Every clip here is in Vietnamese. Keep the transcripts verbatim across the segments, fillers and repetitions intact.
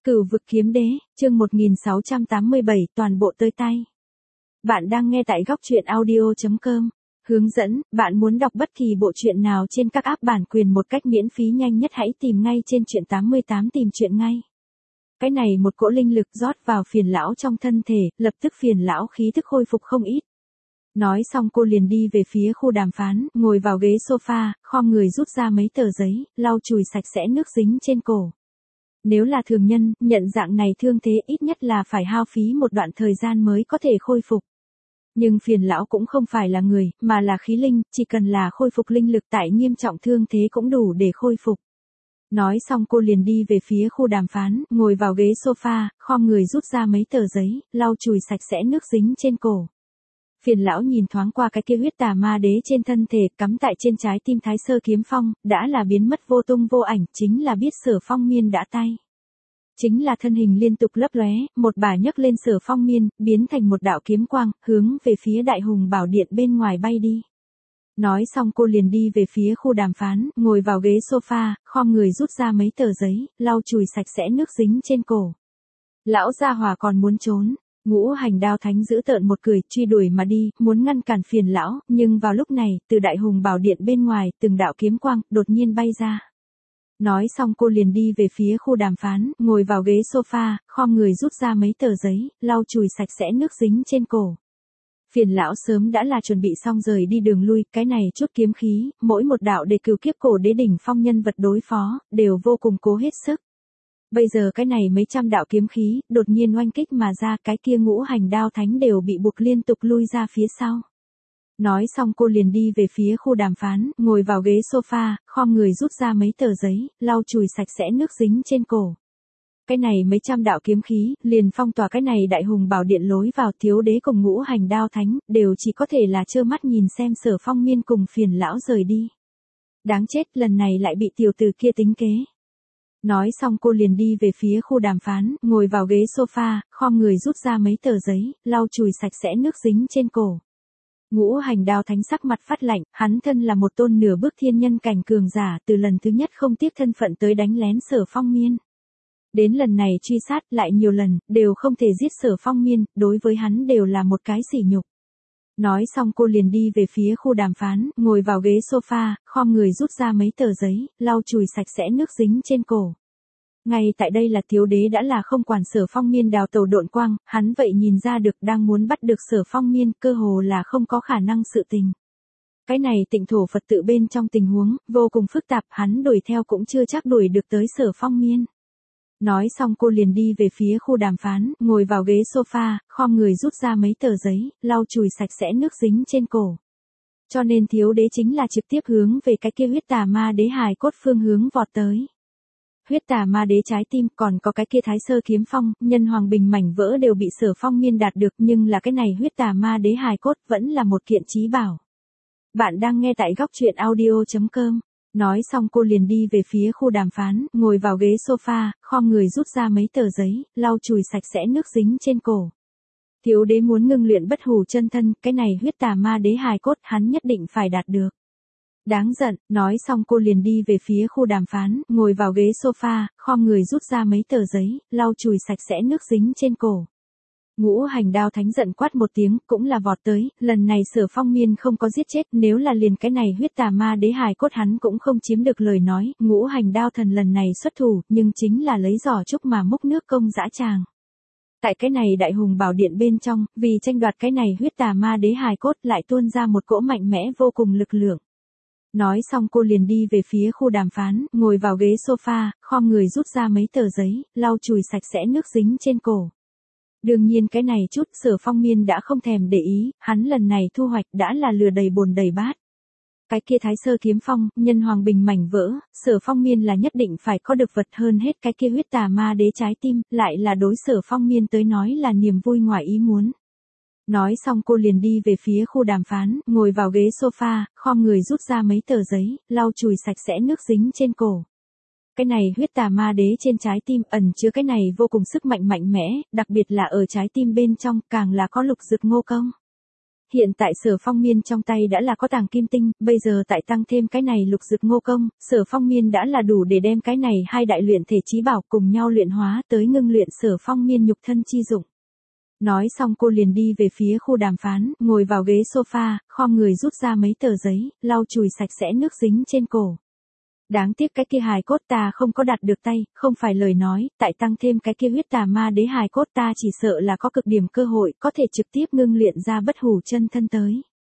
Cửu vực kiếm đế, chương một nghìn sáu trăm tám mươi bảy, toàn bộ tới tay. Bạn đang nghe tại góc truyện audio chấm com. Hướng dẫn, bạn muốn đọc bất kỳ bộ truyện nào trên các app bản quyền một cách miễn phí nhanh nhất hãy tìm ngay trên truyện tám mươi tám tìm truyện ngay. Cái này một cỗ linh lực rót vào phiền lão trong thân thể, lập tức phiền lão khí thức khôi phục không ít. Nói xong cô liền đi về phía khu đàm phán, ngồi vào ghế sofa, khom người rút ra mấy tờ giấy, lau chùi sạch sẽ nước dính trên cổ. Nếu là thường nhân, nhận dạng này thương thế ít nhất là phải hao phí một đoạn thời gian mới có thể khôi phục. Nhưng phiền lão cũng không phải là người, mà là khí linh, chỉ cần là khôi phục linh lực tại nghiêm trọng thương thế cũng đủ để khôi phục. Nói xong cô liền đi về phía khu đàm phán, ngồi vào ghế sofa, khom người rút ra mấy tờ giấy, lau chùi sạch sẽ nước dính trên cổ. Phiền lão nhìn thoáng qua cái kia huyết tà ma đế trên thân thể, cắm tại trên trái tim Thái Sơ Kiếm Phong, đã là biến mất vô tung vô ảnh, chính là biết Sở Phong Miên đã tay. Chính là thân hình liên tục lấp lóe, một bà nhấc lên Sở Phong Miên, biến thành một đạo kiếm quang, hướng về phía Đại Hùng Bảo Điện bên ngoài bay đi. Nói xong cô liền đi về phía khu đàm phán, ngồi vào ghế sofa, khom người rút ra mấy tờ giấy, lau chùi sạch sẽ nước dính trên cổ. Lão gia hỏa còn muốn trốn. Ngũ hành đao thánh giữ tợn một cười, truy đuổi mà đi, muốn ngăn cản phiền lão, nhưng vào lúc này, từ Đại Hùng Bảo Điện bên ngoài, từng đạo kiếm quang, đột nhiên bay ra. Nói xong cô liền đi về phía khu đàm phán, ngồi vào ghế sofa, khom người rút ra mấy tờ giấy, lau chùi sạch sẽ nước dính trên cổ. Phiền lão sớm đã là chuẩn bị xong rời đi đường lui, cái này chút kiếm khí, mỗi một đạo để cửu kiếp cổ đế đỉnh phong nhân vật đối phó, đều vô cùng cố hết sức. Bây giờ cái này mấy trăm đạo kiếm khí, đột nhiên oanh kích mà ra, cái kia ngũ hành đao thánh đều bị buộc liên tục lui ra phía sau. Nói xong cô liền đi về phía khu đàm phán, ngồi vào ghế sofa, khom người rút ra mấy tờ giấy, lau chùi sạch sẽ nước dính trên cổ. Cái này mấy trăm đạo kiếm khí, liền phong tỏa cái này Đại Hùng Bảo Điện lối vào, thiếu đế cùng ngũ hành đao thánh, đều chỉ có thể là trơ mắt nhìn xem Sở Phong Miên cùng phiền lão rời đi. Đáng chết, lần này lại bị tiểu tử kia tính kế. Nói xong cô liền đi về phía khu đàm phán, ngồi vào ghế sofa, khom người rút ra mấy tờ giấy, lau chùi sạch sẽ nước dính trên cổ. Ngũ hành đao thánh sắc mặt phát lạnh, hắn thân là một tôn nửa bước thiên nhân cảnh cường giả, từ lần thứ nhất không tiếc thân phận tới đánh lén Sở Phong Miên. Đến lần này truy sát lại nhiều lần, đều không thể giết Sở Phong Miên, đối với hắn đều là một cái sỉ nhục. Nói xong cô liền đi về phía khu đàm phán, ngồi vào ghế sofa, khom người rút ra mấy tờ giấy, lau chùi sạch sẽ nước dính trên cổ. Ngay tại đây là thiếu đế đã là không quản Sở Phong Miên đào tẩu độn quang, hắn vậy nhìn ra được đang muốn bắt được Sở Phong Miên, cơ hồ là không có khả năng sự tình. Cái này Tịnh Thổ Phật tự bên trong tình huống, vô cùng phức tạp, hắn đuổi theo cũng chưa chắc đuổi được tới Sở Phong Miên. Nói xong cô liền đi về phía khu đàm phán, ngồi vào ghế sofa, khom người rút ra mấy tờ giấy, lau chùi sạch sẽ nước dính trên cổ. Cho nên thiếu đế chính là trực tiếp hướng về cái kia huyết tà ma đế hài cốt phương hướng vọt tới. Huyết tà ma đế trái tim, còn có cái kia Thái Sơ Kiếm Phong, nhân hoàng bình mảnh vỡ đều bị Sở Phong Miên đạt được, nhưng là cái này huyết tà ma đế hài cốt vẫn là một kiện chí bảo. Bạn đang nghe tại góc truyện audio chấm com. Nói xong cô liền đi về phía khu đàm phán, ngồi vào ghế sofa, khom người rút ra mấy tờ giấy, lau chùi sạch sẽ nước dính trên cổ. Thiếu đế muốn ngưng luyện bất hủ chân thân, cái này huyết tà ma đế hài cốt hắn nhất định phải đạt được. Đáng giận, nói xong cô liền đi về phía khu đàm phán, ngồi vào ghế sofa, khom người rút ra mấy tờ giấy, lau chùi sạch sẽ nước dính trên cổ. Ngũ hành đao thánh giận quát một tiếng, cũng là vọt tới, lần này Sở Phong Miên không có giết chết, nếu là liền cái này huyết tà ma đế hài cốt hắn cũng không chiếm được lời nói, ngũ hành đao thần lần này xuất thủ, nhưng chính là lấy giỏ trúc mà múc nước công dã tràng. Tại cái này Đại Hùng Bảo Điện bên trong, vì tranh đoạt cái này huyết tà ma đế hài cốt lại tuôn ra một cỗ mạnh mẽ vô cùng lực lượng. Nói xong cô liền đi về phía khu đàm phán, ngồi vào ghế sofa, khom người rút ra mấy tờ giấy, lau chùi sạch sẽ nước dính trên cổ. Đương nhiên cái này chút Sở Phong Miên đã không thèm để ý, hắn lần này thu hoạch đã là lừa đầy bồn đầy bát. Cái kia Thái Sơ Kiếm Phong, nhân hoàng bình mảnh vỡ, Sở Phong Miên là nhất định phải có được vật hơn hết, cái kia huyết tà ma đế trái tim, lại là đối Sở Phong Miên tới nói là niềm vui ngoài ý muốn. Nói xong cô liền đi về phía khu đàm phán, ngồi vào ghế sofa, khom người rút ra mấy tờ giấy, lau chùi sạch sẽ nước dính trên cổ. Cái này huyết tà ma đế trên trái tim ẩn chứa cái này vô cùng sức mạnh mạnh mẽ, đặc biệt là ở trái tim bên trong, càng là có lục dực ngô công. hiện tại Sở Phong Miên trong tay đã là có tàng kim tinh, bây giờ tại tăng thêm cái này lục dực ngô công, Sở Phong Miên đã là đủ để đem cái này hai đại luyện thể chí bảo cùng nhau luyện hóa tới ngưng luyện Sở Phong Miên nhục thân chi dụng. Nói xong cô liền đi về phía khu đàm phán, ngồi vào ghế sofa, khom người rút ra mấy tờ giấy, lau chùi sạch sẽ nước dính trên cổ. Đáng tiếc cái kia hài cốt ta không có đạt được tay, không phải lời nói, tại tăng thêm cái kia huyết tà ma đế hài cốt ta chỉ sợ là có cực điểm cơ hội, có thể trực tiếp ngưng luyện ra bất hủ chân thân tới.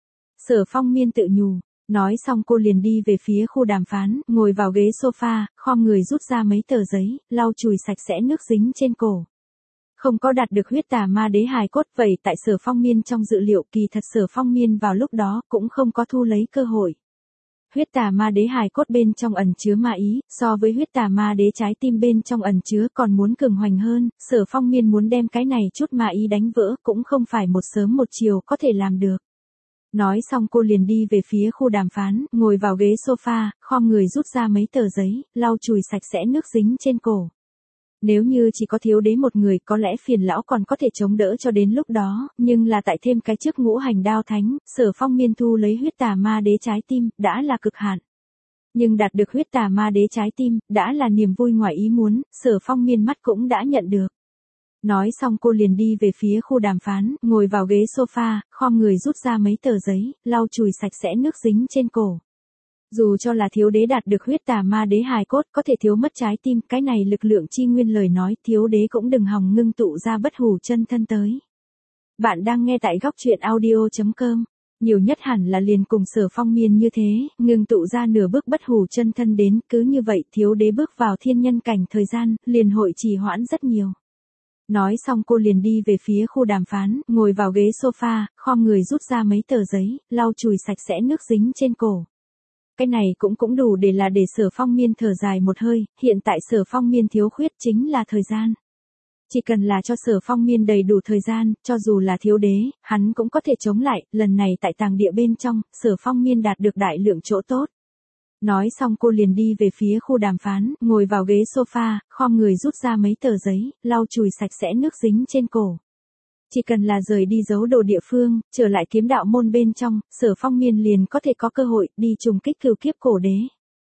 Sở Phong Miên tự nhủ, nói xong cô liền đi về phía khu đàm phán, ngồi vào ghế sofa, khom người rút ra mấy tờ giấy, lau chùi sạch sẽ nước dính trên cổ. Không có đạt được huyết tà ma đế hài cốt vậy tại Sở Phong Miên trong dự liệu kỳ thật Sở Phong Miên vào lúc đó cũng không có thu lấy cơ hội. Huyết tà ma đế hài cốt bên trong ẩn chứa ma ý, so với huyết tà ma đế trái tim bên trong ẩn chứa còn muốn cường hoành hơn, Sở Phong Miên muốn đem cái này chút ma ý đánh vỡ cũng không phải một sớm một chiều có thể làm được. Nói xong cô liền đi về phía khu đàm phán, ngồi vào ghế sofa, khom người rút ra mấy tờ giấy, lau chùi sạch sẽ nước dính trên cổ. Nếu như chỉ có thiếu đế một người có lẽ phiền lão còn có thể chống đỡ cho đến lúc đó, nhưng là tại thêm cái trước ngũ hành đao thánh, Sở Phong Miên thu lấy huyết tà ma đế trái tim, đã là cực hạn. Nhưng đạt được huyết tà ma đế trái tim, đã là niềm vui ngoài ý muốn, Sở Phong Miên mắt cũng đã nhận được. Nói xong cô liền đi về phía khu đàm phán, ngồi vào ghế sofa, khom người rút ra mấy tờ giấy, lau chùi sạch sẽ nước dính trên cổ. Dù cho là thiếu đế đạt được huyết tà ma đế hài cốt có thể thiếu mất trái tim, cái này lực lượng chi nguyên lời nói thiếu đế cũng đừng hòng ngưng tụ ra bất hủ chân thân tới. Bạn đang nghe tại góc truyện audio chấm com, nhiều nhất hẳn là liền cùng Sở Phong Miên như thế, ngưng tụ ra nửa bước bất hủ chân thân đến, cứ như vậy thiếu đế bước vào thiên nhân cảnh thời gian, liền hội trì hoãn rất nhiều. Nói xong cô liền đi về phía khu đàm phán, ngồi vào ghế sofa, khom người rút ra mấy tờ giấy, lau chùi sạch sẽ nước dính trên cổ. Cái này cũng cũng đủ để là để Sở Phong Miên thở dài một hơi, hiện tại Sở Phong Miên thiếu khuyết chính là thời gian. Chỉ cần là cho Sở Phong Miên đầy đủ thời gian, cho dù là thiếu đế, hắn cũng có thể chống lại, lần này tại tàng địa bên trong, Sở Phong Miên đạt được đại lượng chỗ tốt. Nói xong cô liền đi về phía khu đàm phán, ngồi vào ghế sofa, khom người rút ra mấy tờ giấy, lau chùi sạch sẽ nước dính trên cổ. Chỉ cần là rời đi giấu đồ địa phương, trở lại kiếm đạo môn bên trong, Sở Phong Miên liền có thể có cơ hội đi trùng kích cửu kiếp cổ đế.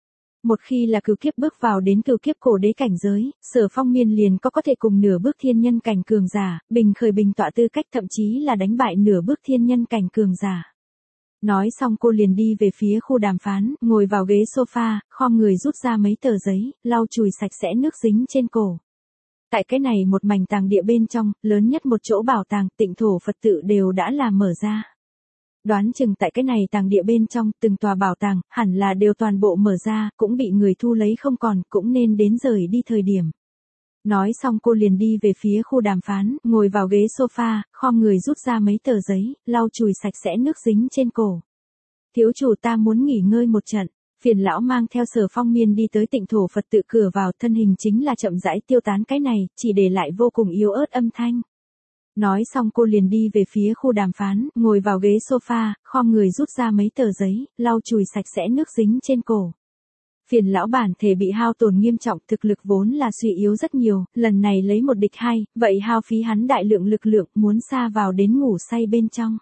Một khi là cửu kiếp bước vào đến cửu kiếp cổ đế cảnh giới, Sở Phong Miên liền có có thể cùng nửa bước thiên nhân cảnh cường giả, bình khởi bình tọa tư cách thậm chí là đánh bại nửa bước thiên nhân cảnh cường giả. Nói xong cô liền đi về phía khu đàm phán, ngồi vào ghế sofa, khom người rút ra mấy tờ giấy, lau chùi sạch sẽ nước dính trên cổ. Tại cái này một mảnh tàng địa bên trong, lớn nhất một chỗ bảo tàng, tịnh thổ Phật tự đều đã làm mở ra. Đoán chừng tại cái này tàng địa bên trong, từng tòa bảo tàng, hẳn là đều toàn bộ mở ra, cũng bị người thu lấy không còn, cũng nên đến rời đi thời điểm. Nói xong cô liền đi về phía khu đàm phán, ngồi vào ghế sofa, khom người rút ra mấy tờ giấy, lau chùi sạch sẽ nước dính trên cổ. Thiếu chủ ta muốn nghỉ ngơi một trận. Phiền lão mang theo Sở Phong Miên đi tới tịnh thổ Phật tự cửa vào, thân hình chính là chậm rãi tiêu tán cái này, chỉ để lại vô cùng yếu ớt âm thanh. Nói xong cô liền đi về phía khu đàm phán, ngồi vào ghế sofa, khom người rút ra mấy tờ giấy, lau chùi sạch sẽ nước dính trên cổ. Phiền lão bản thể bị hao tổn nghiêm trọng, thực lực vốn là suy yếu rất nhiều, lần này lấy một địch hai, vậy hao phí hắn đại lượng lực lượng, muốn sa vào đến ngủ say bên trong.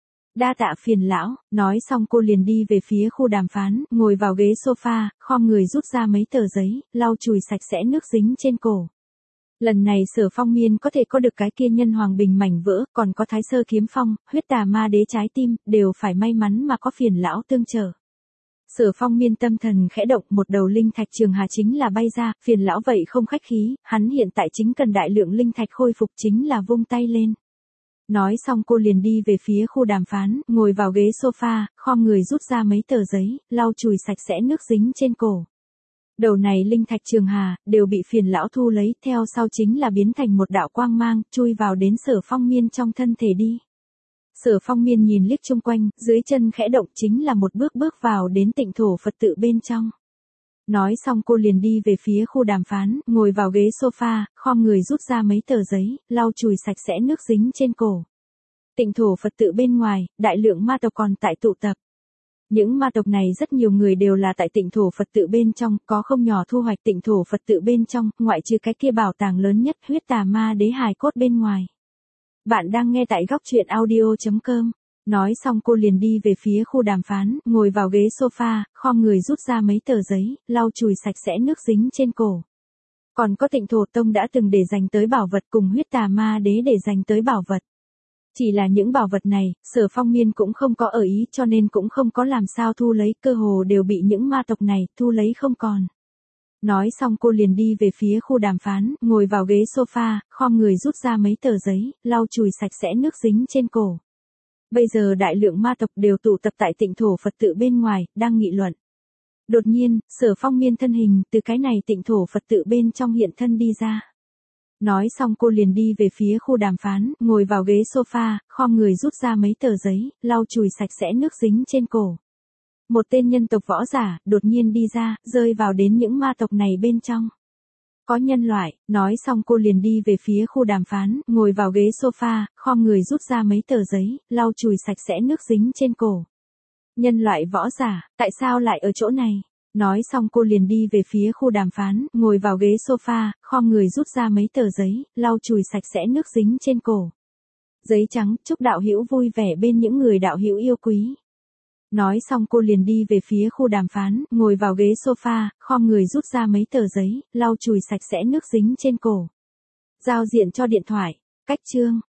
Đa tạ phiền lão, nói xong cô liền đi về phía khu đàm phán, ngồi vào ghế sofa, khom người rút ra mấy tờ giấy, lau chùi sạch sẽ nước dính trên cổ. Lần này Sở Phong Miên có thể có được cái kia nhân hoàng bình mảnh vỡ, còn có thái sơ kiếm phong, huyết tà ma đế trái tim, đều phải may mắn mà có phiền lão tương trợ. Sở Phong Miên tâm thần khẽ động, một đầu linh thạch trường hà chính là bay ra, phiền lão vậy không khách khí, hắn hiện tại chính cần đại lượng linh thạch khôi phục chính là vung tay lên. Nói xong cô liền đi về phía khu đàm phán, ngồi vào ghế sofa, khom người rút ra mấy tờ giấy, lau chùi sạch sẽ nước dính trên cổ. Đầu này linh thạch trường hà, đều bị phiền lão thu lấy, theo sau chính là biến thành một đạo quang mang, chui vào đến Sở Phong Miên trong thân thể đi. Sở Phong Miên nhìn liếc chung quanh, dưới chân khẽ động chính là một bước bước vào đến tịnh thổ Phật tự bên trong. Nói xong cô liền đi về phía khu đàm phán, ngồi vào ghế sofa, khom người rút ra mấy tờ giấy, lau chùi sạch sẽ nước dính trên cổ. Tịnh thổ Phật tự bên ngoài, đại lượng ma tộc còn tại tụ tập. Những ma tộc này rất nhiều người đều là tại tịnh thổ Phật tự bên trong, có không nhỏ thu hoạch tịnh thổ Phật tự bên trong, ngoại trừ cái kia bảo tàng lớn nhất huyết tà ma đế hài cốt bên ngoài. Bạn đang nghe tại góc truyện audio chấm com. Nói xong cô liền đi về phía khu đàm phán, ngồi vào ghế sofa, khom người rút ra mấy tờ giấy, lau chùi sạch sẽ nước dính trên cổ. Còn có Tịnh Thổ Tông đã từng để dành tới bảo vật cùng Huyết Tà Ma Đế để dành tới bảo vật. Chỉ là những bảo vật này, Sở Phong Miên cũng không có ở ý cho nên cũng không có làm sao thu lấy, cơ hồ đều bị những ma tộc này thu lấy không còn. Nói xong cô liền đi về phía khu đàm phán, ngồi vào ghế sofa, khom người rút ra mấy tờ giấy, lau chùi sạch sẽ nước dính trên cổ. Bây giờ đại lượng ma tộc đều tụ tập tại Tịnh Thổ Phật tự bên ngoài, đang nghị luận. Đột nhiên, Sở Phong Miên thân hình từ cái này Tịnh Thổ Phật tự bên trong hiện thân đi ra. Nói xong cô liền đi về phía khu đàm phán, ngồi vào ghế sofa, khom người rút ra mấy tờ giấy, lau chùi sạch sẽ nước dính trên cổ. Một tên nhân tộc võ giả, đột nhiên đi ra, rơi vào đến những ma tộc này bên trong. Có nhân loại, nói xong cô liền đi về phía khu đàm phán, ngồi vào ghế sofa, khom người rút ra mấy tờ giấy, lau chùi sạch sẽ nước dính trên cổ. Nhân loại võ giả, tại sao lại ở chỗ này? Nói xong cô liền đi về phía khu đàm phán, ngồi vào ghế sofa, khom người rút ra mấy tờ giấy, lau chùi sạch sẽ nước dính trên cổ. Giấy trắng, chúc đạo hữu vui vẻ bên những người đạo hữu yêu quý. Nói xong cô liền đi về phía khu đàm phán, ngồi vào ghế sofa, khom người rút ra mấy tờ giấy, lau chùi sạch sẽ nước dính trên cổ. Giao diện cho điện thoại, cách chương.